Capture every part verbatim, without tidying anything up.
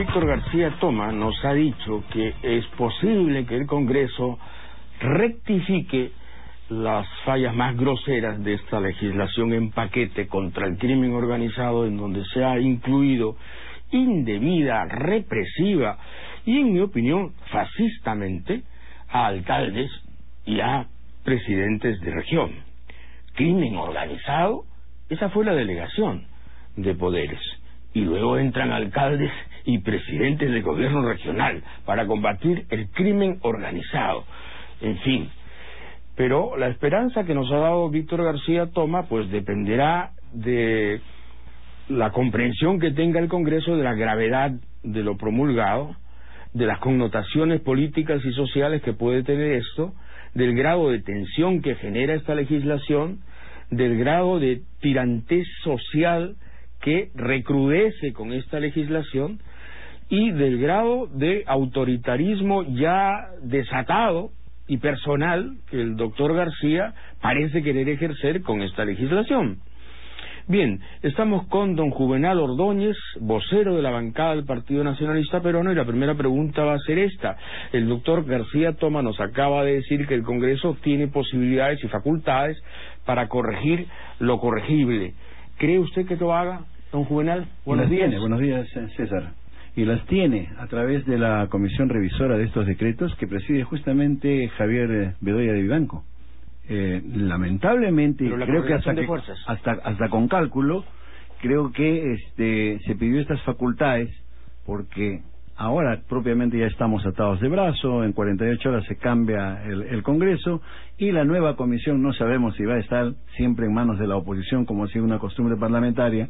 Víctor García Toma nos ha dicho que es posible que el Congreso rectifique las fallas más groseras de esta legislación en paquete contra el crimen organizado, en donde se ha incluido indebida, represiva y, en mi opinión, fascistamente a alcaldes y a presidentes de región. Crimen organizado, esa fue la delegación de poderes. Y luego entran alcaldes y presidentes de gobierno regional para combatir el crimen organizado. En fin, pero la esperanza que nos ha dado Víctor García Toma pues dependerá de la comprensión que tenga el Congreso de la gravedad de lo promulgado, de las connotaciones políticas y sociales que puede tener esto, del grado de tensión que genera esta legislación, del grado de tirantez social que recrudece con esta legislación y del grado de autoritarismo ya desatado y personal que el doctor García parece querer ejercer con esta legislación. Bien, estamos con don Juvenal Ordóñez, vocero de la bancada del Partido Nacionalista Peruano, y la primera pregunta va a ser esta. El doctor García Toma nos acaba de decir que el Congreso tiene posibilidades y facultades para corregir lo corregible. ¿Cree usted que lo haga, don Juvenal? Buenos días. Tiene, buenos días, César. Y las tiene a través de la comisión revisora de estos decretos que preside justamente Javier Bedoya de Vivanco. Eh, lamentablemente, creo que hasta, que hasta hasta con cálculo, creo que este se pidió estas facultades porque ahora propiamente ya estamos atados de brazo, en cuarenta y ocho horas se cambia el, el Congreso y la nueva comisión no sabemos si va a estar siempre en manos de la oposición como ha sido una costumbre parlamentaria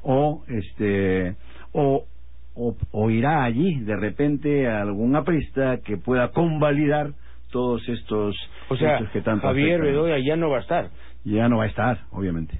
o este o o, o irá allí de repente a algún aprista que pueda convalidar todos estos, o sea, estos que tanto Javier afectan. Bedoya ya no va a estar. Ya no va a estar, obviamente.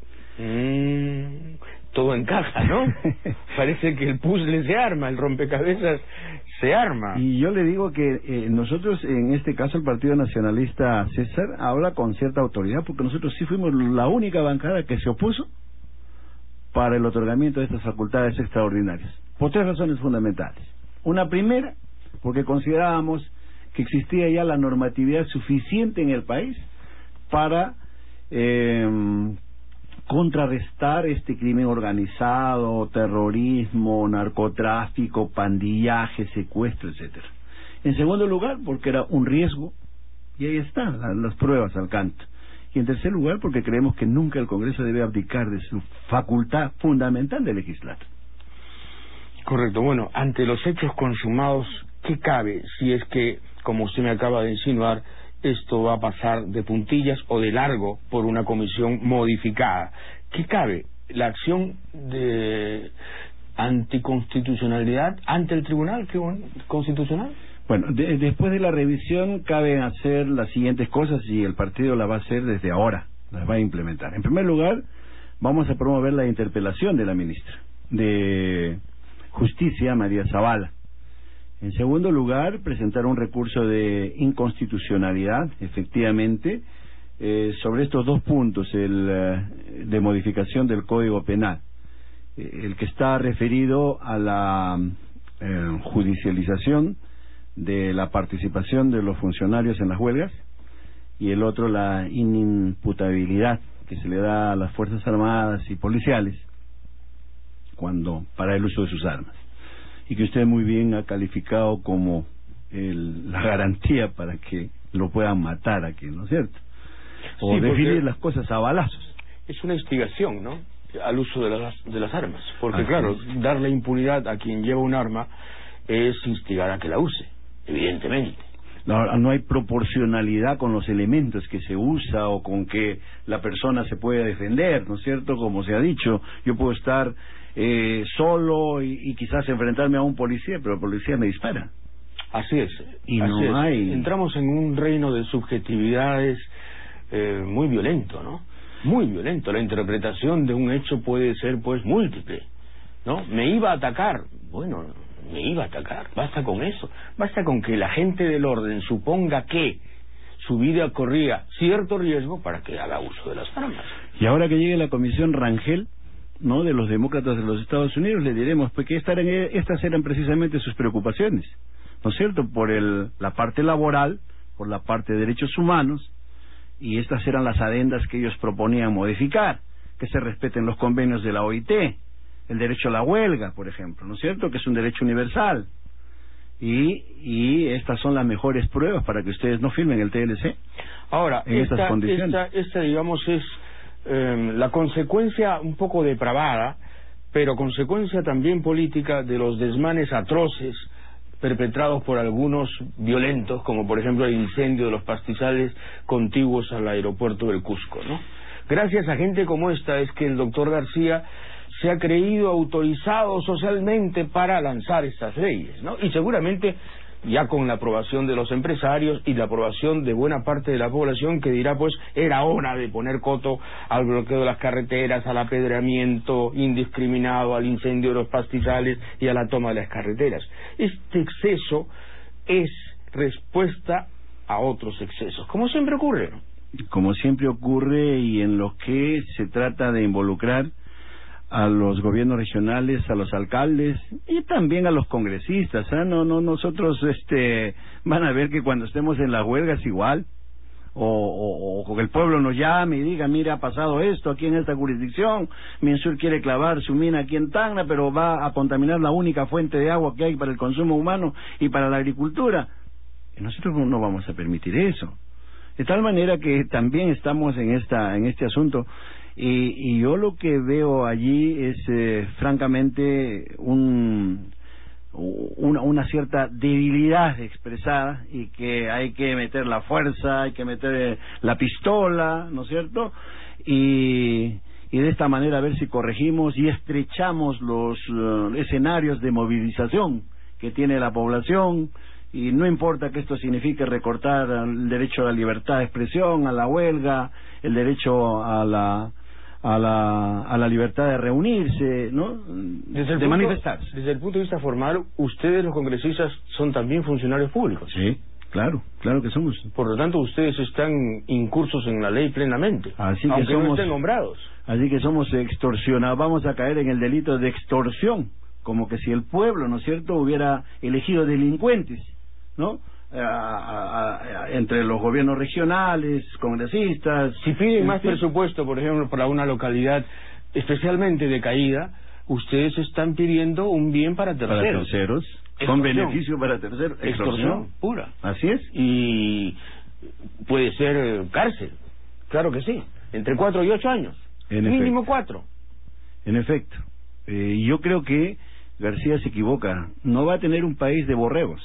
Mm, todo encaja, ¿no? Parece que el puzzle se arma, el rompecabezas se arma. Y yo le digo que eh, nosotros, en este caso el Partido Nacionalista César, habla con cierta autoridad, porque nosotros sí fuimos la única bancada que se opuso para el otorgamiento de estas facultades extraordinarias, por tres razones fundamentales. Una primera, porque considerábamos que existía ya la normatividad suficiente en el país para eh, contrarrestar este crimen organizado, terrorismo, narcotráfico, pandillaje, secuestro, etcétera. En segundo lugar, porque era un riesgo, y ahí están la, las pruebas al canto. Y en tercer lugar, porque creemos que nunca el Congreso debe abdicar de su facultad fundamental de legislar. Correcto. Bueno, ante los hechos consumados, ¿qué cabe si es que, como usted me acaba de insinuar, esto va a pasar de puntillas o de largo por una comisión modificada? ¿Qué cabe? ¿La acción de anticonstitucionalidad ante el Tribunal Constitucional? Bueno, de, después de la revisión cabe hacer las siguientes cosas y el partido la va a hacer desde ahora, las va a implementar. En primer lugar, vamos a promover la interpelación de la ministra de Justicia, María Zavala. En segundo lugar, presentar un recurso de inconstitucionalidad, efectivamente, eh, sobre estos dos puntos, el eh, de modificación del Código Penal, eh, el que está referido a la eh, judicialización de la participación de los funcionarios en las huelgas, y el otro la inimputabilidad que se le da a las Fuerzas Armadas y policiales cuando para el uso de sus armas, y que usted muy bien ha calificado como el, la garantía para que lo puedan matar aquí, ¿no es cierto? O sí, definir las cosas a balazos. Es una instigación, ¿no?, al uso de las, de las armas, porque Así claro, es. darle impunidad a quien lleva un arma es instigar a que la use, evidentemente. No, no hay proporcionalidad con los elementos que se usa o con que la persona se puede defender, ¿no es cierto? Como se ha dicho, yo puedo estar eh, solo y, y quizás enfrentarme a un policía, pero el policía me dispara. Así es. Y así no es. hay... Entramos en un reino de subjetividades eh, muy violento, ¿no? Muy violento. La interpretación de un hecho puede ser, pues, múltiple, ¿no? Me iba a atacar. Bueno, me iba a atacar. Basta con eso. Basta con que la gente del orden suponga que su vida corría cierto riesgo para que haga uso de las armas. Y ahora que llegue la comisión Rangel, ¿no?, de los demócratas de los Estados Unidos, le diremos pues, que estas eran, estas eran precisamente sus preocupaciones, ¿no es cierto?, por el, la parte laboral, por la parte de derechos humanos, y estas eran las adendas que ellos proponían modificar, que se respeten los convenios de la O I T, el derecho a la huelga, por ejemplo, ¿no es cierto?, que es un derecho universal, y, y estas son las mejores pruebas para que ustedes no firmen el T L C. Ahora, en esta, estas condiciones. Esta, esta, digamos, es eh, la consecuencia un poco depravada, pero consecuencia también política de los desmanes atroces perpetrados por algunos violentos, como por ejemplo el incendio de los pastizales contiguos al aeropuerto del Cusco, ¿no? Gracias a gente como esta es que el doctor García se ha creído autorizado socialmente para lanzar estas leyes, ¿no? Y seguramente ya con la aprobación de los empresarios y la aprobación de buena parte de la población que dirá, pues, era hora de poner coto al bloqueo de las carreteras, al apedreamiento indiscriminado, al incendio de los pastizales y a la toma de las carreteras. Este exceso es respuesta a otros excesos, como siempre ocurre, ¿no? Como siempre ocurre, y en lo que se trata de involucrar a los gobiernos regionales, a los alcaldes y también a los congresistas, ¿eh? No, no, nosotros, este, van a ver que cuando estemos en las huelgas igual, o, o, o que el pueblo nos llame y diga, mira, ha pasado esto aquí en esta jurisdicción, Minsur quiere clavar su mina aquí en Tacna, pero va a contaminar la única fuente de agua que hay para el consumo humano y para la agricultura. Y nosotros no vamos a permitir eso. De tal manera que también estamos en esta, en este asunto. Y, y yo lo que veo allí es eh, francamente un, una, una cierta debilidad expresada, y que hay que meter la fuerza, hay que meter eh, la pistola, ¿no es cierto?, y, y de esta manera a ver si corregimos y estrechamos los uh, escenarios de movilización que tiene la población. Y no importa que esto signifique recortar el derecho a la libertad de expresión, a la huelga, el derecho a la a la a la libertad de reunirse, ¿no?, desde el de punto, manifestarse. Desde el punto de vista formal, ustedes los congresistas son también funcionarios públicos. Sí, claro, claro que somos. Por lo tanto, ustedes están incursos en la ley plenamente, así que aunque somos, no estén nombrados. Así que somos extorsionados, vamos a caer en el delito de extorsión, como que si el pueblo, ¿no es cierto?, hubiera elegido delincuentes, ¿no?, A, a, a, entre los gobiernos regionales, congresistas. Si piden más presupuesto, por ejemplo, para una localidad especialmente decaída, ustedes están pidiendo un bien para terceros. Para terceros, extorsión. Con beneficio para terceros. Extorsión, extorsión pura. Así es. Y puede ser cárcel, claro que sí, entre cuatro y ocho años. En mínimo efecto. cuatro. En efecto. Eh, yo creo que García se equivoca. No va a tener un país de borregos.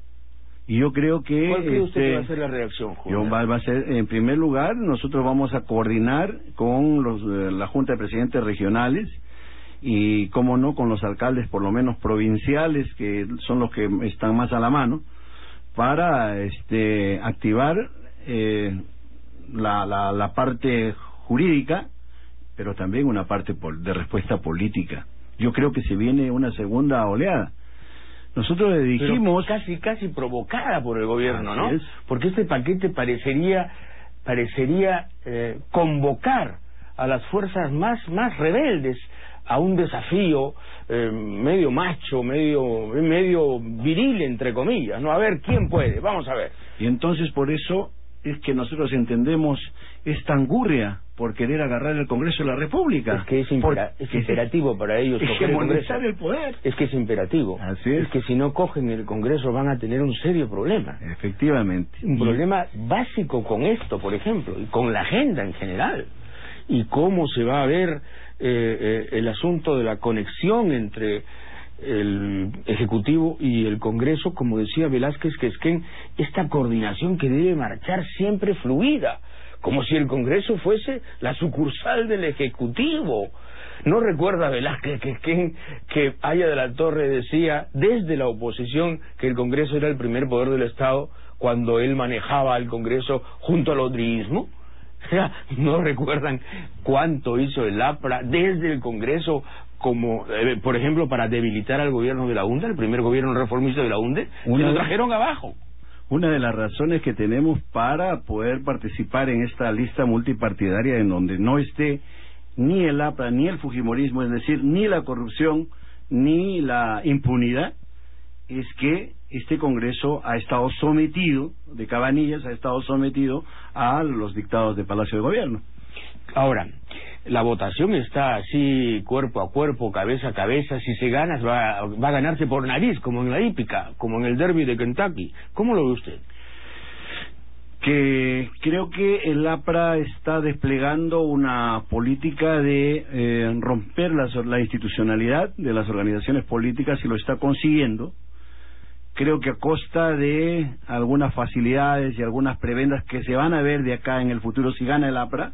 Y yo creo que... ¿Cuál cree usted este, que va a ser la reacción, Julio? Va, va a ser, en primer lugar, nosotros vamos a coordinar con los, eh, la Junta de Presidentes Regionales y, cómo no, con los alcaldes, por lo menos provinciales, que son los que están más a la mano, para este, activar eh, la, la, la parte jurídica, pero también una parte de respuesta política. Yo creo que se viene una segunda oleada. Nosotros le dijimos... Pero casi, casi provocada por el gobierno, ¿no? Es. Porque este paquete parecería, parecería eh, convocar a las fuerzas más, más rebeldes a un desafío eh, medio macho, medio, medio viril, entre comillas, ¿no? A ver, ¿quién puede? Vamos a ver. Y entonces por eso es que nosotros entendemos esta angurria por querer agarrar el Congreso de la República. Es que es, impera es imperativo para ellos coger el Congreso. el poder. Es que es imperativo. Así es. Es que si no cogen el Congreso van a tener un serio problema. Efectivamente. Un y... problema básico con esto, por ejemplo, y con la agenda en general. Y cómo se va a ver eh, eh, el asunto de la conexión entre el Ejecutivo y el Congreso, como decía Velázquez Quesquén, esta coordinación que debe marchar siempre fluida, como si el Congreso fuese la sucursal del Ejecutivo. ¿No recuerda Velázquez Quesquén que Aya de la Torre decía desde la oposición que el Congreso era el primer poder del Estado cuando él manejaba al Congreso junto al odrismo? ¿No recuerdan cuánto hizo el APRA desde el Congreso, como eh, por ejemplo para debilitar al gobierno de la UNDE, el primer gobierno reformista de la UNDE? Se lo trajeron abajo. Una de las razones que tenemos para poder participar en esta lista multipartidaria en donde no esté ni el APRA, ni el fujimorismo, es decir, ni la corrupción, ni la impunidad, es que este Congreso ha estado sometido, de Cabanillas, ha estado sometido a los dictados de Palacio de Gobierno. Ahora, la votación está así, cuerpo a cuerpo, cabeza a cabeza. Si se gana, va, va a ganarse por nariz, como en la hípica, como en el derby de Kentucky. ¿Cómo lo ve usted? Que creo que el APRA está desplegando una política de eh, romper la, la institucionalidad de las organizaciones políticas y lo está consiguiendo. Creo que a costa de algunas facilidades y algunas prebendas que se van a ver de acá en el futuro si gana el APRA,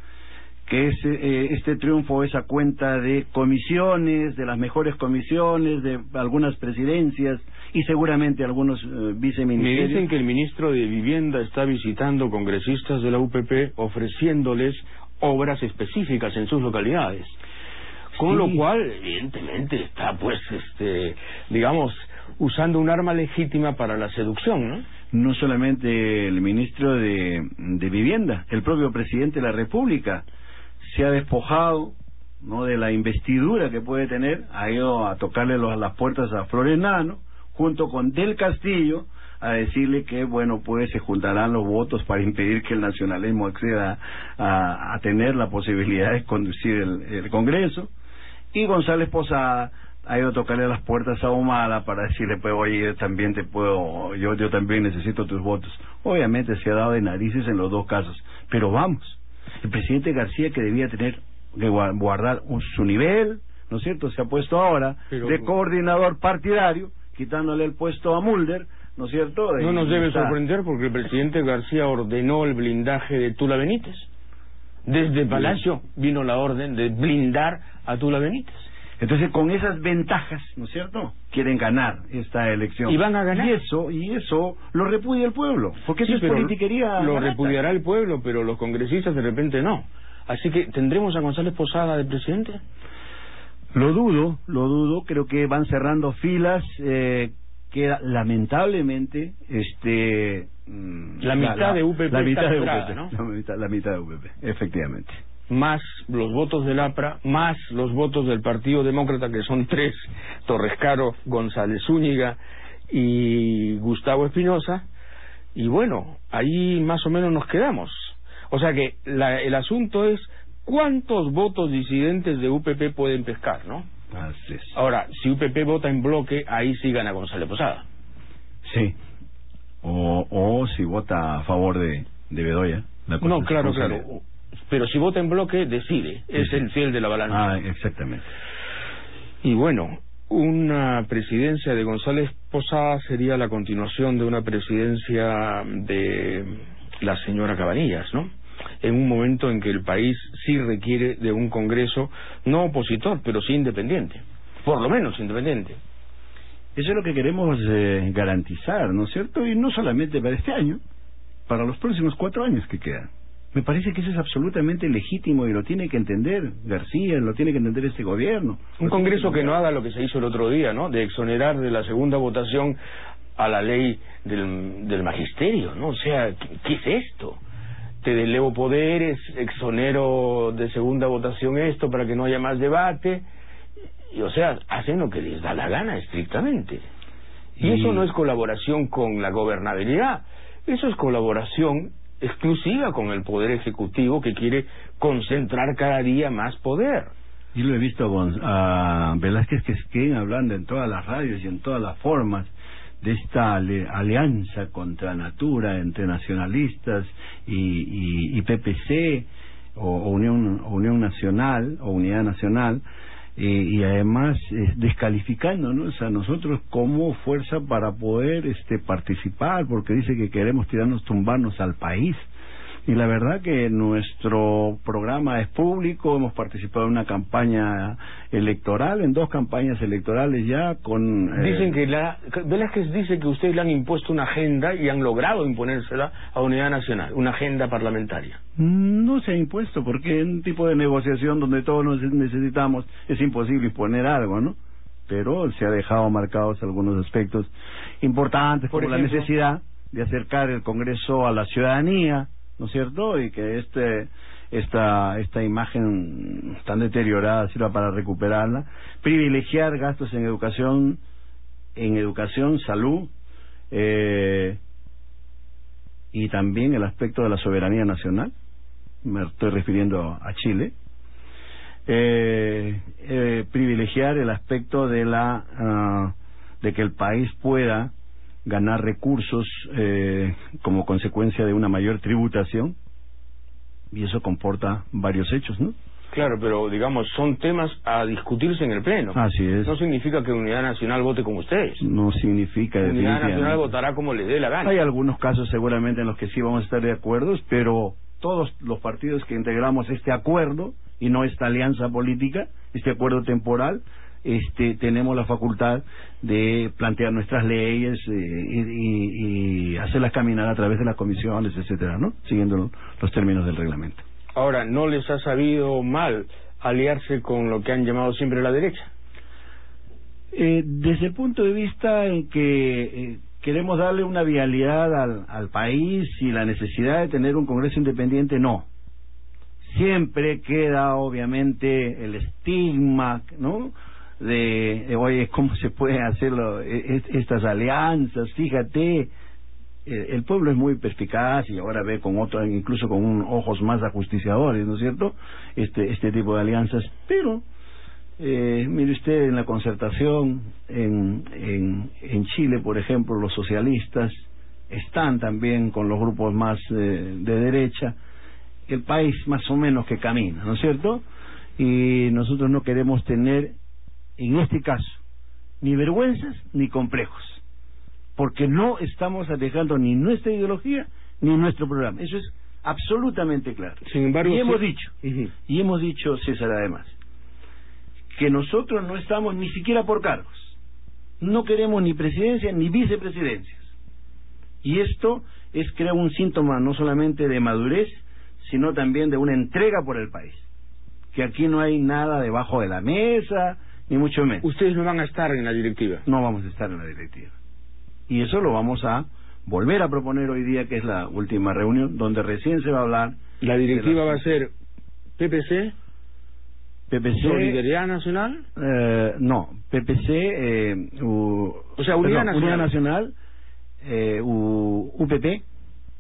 que es, eh, este triunfo es a cuenta de comisiones, de las mejores comisiones, de algunas presidencias y seguramente algunos eh, viceministerios. Me dicen que el ministro de Vivienda está visitando congresistas de la U P P ofreciéndoles obras específicas en sus localidades. Con sí. Lo cual, evidentemente, está, pues, este, digamos, usando un arma legítima para la seducción, ¿no? No solamente el ministro de, de Vivienda, el propio presidente de la República se ha despojado, ¿no?, de la investidura que puede tener, ha ido a tocarle los, las puertas a Flores Nano, junto con Del Castillo, a decirle que, bueno, pues se juntarán los votos para impedir que el nacionalismo acceda a, a tener la posibilidad de conducir el, el Congreso, y González Posada ha ido a tocarle las puertas a Humala para decirle, pues, oye, yo también te puedo, yo, yo también necesito tus votos. Obviamente se ha dado de narices en los dos casos, pero vamos, el presidente García, que debía tener que guardar un, su nivel, ¿no es cierto?, se ha puesto ahora pero, de coordinador partidario, quitándole el puesto a Mulder, ¿no es cierto? No nos debe está... sorprender porque el presidente García ordenó el blindaje de Tula Benítez. Desde Palacio vino la orden de blindar a Tula Benítez. Entonces, con esas ventajas, ¿no es cierto?, quieren ganar esta elección. Y van a ganar. Y eso, y eso lo repudia el pueblo, porque sí, eso es politiquería. Lo barata. repudiará el pueblo, pero los congresistas de repente no. Así que, ¿tendremos a González Posada de presidente? Lo dudo, lo dudo. Creo que van cerrando filas. Eh, queda lamentablemente este la mitad la, de U P P la mitad está de quebrada, U P P, ¿no? La mitad, la mitad de U P P, efectivamente. Más los votos del APRA, más los votos del Partido Demócrata, que son tres: Torrescaro, González Zúñiga y Gustavo Espinosa. Y bueno, ahí más o menos nos quedamos. O sea que la, el asunto es cuántos votos disidentes de U P P pueden pescar, ¿no? Así es. Ahora, si U P P vota en bloque, ahí sí gana González Posada. Sí. O, o si vota a favor de, de Bedoya. No, claro, claro. Pero si vota en bloque, decide. Sí, es sí. el fiel de la balanza. Ah, exactamente. Y bueno, una presidencia de González Posada sería la continuación de una presidencia de la señora Cabanillas, ¿no? En un momento en que el país sí requiere de un Congreso no opositor, pero sí independiente, por lo menos independiente. Eso es lo que queremos eh, garantizar, ¿no es cierto? Y no solamente para este año, para los próximos cuatro años que quedan. Me parece que eso es absolutamente legítimo y lo tiene que entender García, lo tiene que entender este gobierno. Un Congreso que no haga lo que se hizo el otro día, ¿no?, de exonerar de la segunda votación a la ley del, del magisterio, ¿no? O sea, ¿qué, qué es esto? Te delevo poderes, exonero de segunda votación esto para que no haya más debate, y o sea, hacen lo que les da la gana estrictamente. Y, y eso no es colaboración con la gobernabilidad, eso es colaboración exclusiva con el Poder Ejecutivo, que quiere concentrar cada día más poder. Y lo he visto a Velázquez que siguen hablando en todas las radios y en todas las formas de esta alianza contra natura entre nacionalistas y, y, y P P C o, o Unión, Unión Nacional o Unidad Nacional, eh, y además eh, descalificándonos a nosotros como fuerza para poder este participar, porque dice que queremos tirarnos, tumbarnos al país. Y la verdad que nuestro programa es público, hemos participado en una campaña electoral, en dos campañas electorales ya con... Eh... Dicen que la... Velázquez dice que ustedes le han impuesto una agenda y han logrado imponérsela a Unidad Nacional, una agenda parlamentaria. No se ha impuesto, porque en un tipo de negociación donde todos nos necesitamos es imposible imponer algo, ¿no? Pero se ha dejado marcados algunos aspectos importantes, como la necesidad de acercar el Congreso a la ciudadanía, ¿no es cierto? Y que este esta esta imagen tan deteriorada sirva para recuperarla, privilegiar gastos en educación, en educación, salud, eh, y también el aspecto de la soberanía nacional, me estoy refiriendo a Chile, eh, eh, privilegiar el aspecto de la uh, de que el país pueda ganar recursos eh, como consecuencia de una mayor tributación, y eso comporta varios hechos, ¿no? Claro, pero digamos, son temas a discutirse en el Pleno. Así es. No significa que Unidad Nacional vote como ustedes. No significa. Unidad Nacional votará como les dé la gana. Hay algunos casos seguramente en los que sí vamos a estar de acuerdo, pero todos los partidos que integramos este acuerdo, y no esta alianza política, este acuerdo temporal, este tenemos la facultad de plantear nuestras leyes eh, y, y, y hacerlas caminar a través de las comisiones, etcétera, ¿no? Siguiendo los términos del reglamento. Ahora, ¿no les ha sabido mal aliarse con lo que han llamado siempre la derecha? Eh, desde el punto de vista en que eh, queremos darle una vialidad al, al país y la necesidad de tener un Congreso independiente, no. Siempre queda, obviamente, el estigma, ¿no?, de, de oye, ¿cómo se pueden hacer lo, e, estas alianzas? Fíjate, el pueblo es muy perspicaz y ahora ve con otros, incluso con un, ojos más ajusticiadores, ¿no es cierto?, este este tipo de alianzas. Pero eh, mire usted, en la concertación en, en en Chile, por ejemplo, los socialistas están también con los grupos más eh, de derecha. El país más o menos que camina, ¿no es cierto? Y nosotros no queremos tener, en este caso, ni vergüenzas ni complejos, porque no estamos arriesgando ni nuestra ideología ni nuestro programa. Eso es absolutamente claro. Sin embargo, y sí. hemos dicho, uh-huh. y hemos dicho, César, además, que nosotros no estamos ni siquiera por cargos. No queremos ni presidencia ni vicepresidencias. Y esto es, creo, un síntoma no solamente de madurez, sino también de una entrega por el país. Que aquí no hay nada debajo de la mesa, ni mucho menos. Ustedes no van a estar en la directiva. No vamos a estar en la directiva. Y eso lo vamos a volver a proponer hoy día, que es la última reunión, donde recién se va a hablar. ¿La directiva va a ser P P C? P P C. ¿Solidaridad Nacional? Eh, no, P P C, eh, u, o sea, Unidad perdón, Nacional. Unidad Nacional, eh, u, U P P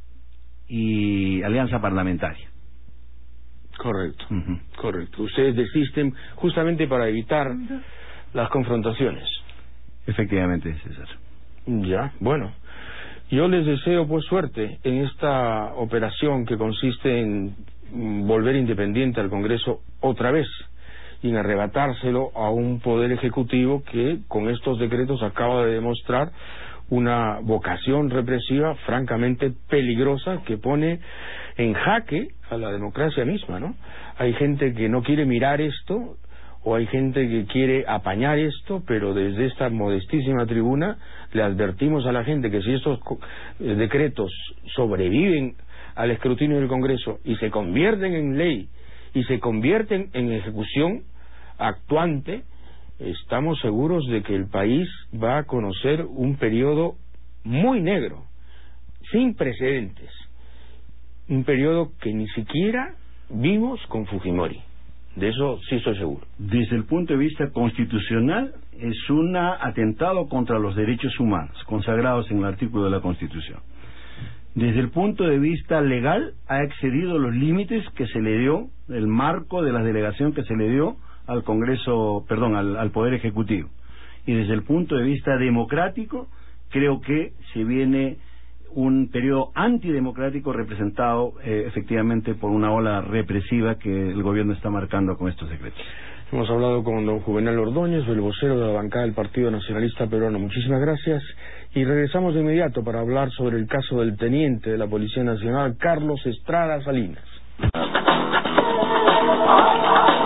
y Alianza Parlamentaria. Correcto, Uh-huh. correcto. Ustedes desisten justamente para evitar las confrontaciones. Efectivamente, César. Ya, bueno. Yo les deseo pues suerte en esta operación que consiste en volver independiente al Congreso otra vez y en arrebatárselo a un poder ejecutivo que con estos decretos acaba de demostrar una vocación represiva francamente peligrosa que pone en jaque a la democracia misma, ¿no? Hay gente que no quiere mirar esto, o hay gente que quiere apañar esto, pero desde esta modestísima tribuna le advertimos a la gente que si estos decretos sobreviven al escrutinio del Congreso y se convierten en ley y se convierten en ejecución actuante, estamos seguros de que el país va a conocer un periodo muy negro, sin precedentes, un periodo que ni siquiera vimos con Fujimori. De eso sí estoy seguro. Desde el punto de vista constitucional, es un atentado contra los derechos humanos, consagrados en el artículo de la Constitución. Desde el punto de vista legal, ha excedido los límites que se le dio, el marco de la delegación que se le dio al Congreso, perdón, al, al Poder Ejecutivo. Y desde el punto de vista democrático, creo que se viene un periodo antidemocrático representado eh, efectivamente por una ola represiva que el gobierno está marcando con estos decretos. Hemos hablado con don Juvenal Ordóñez, el vocero de la bancada del Partido Nacionalista Peruano. Muchísimas gracias y regresamos de inmediato para hablar sobre el caso del teniente de la Policía Nacional, Carlos Estrada Salinas.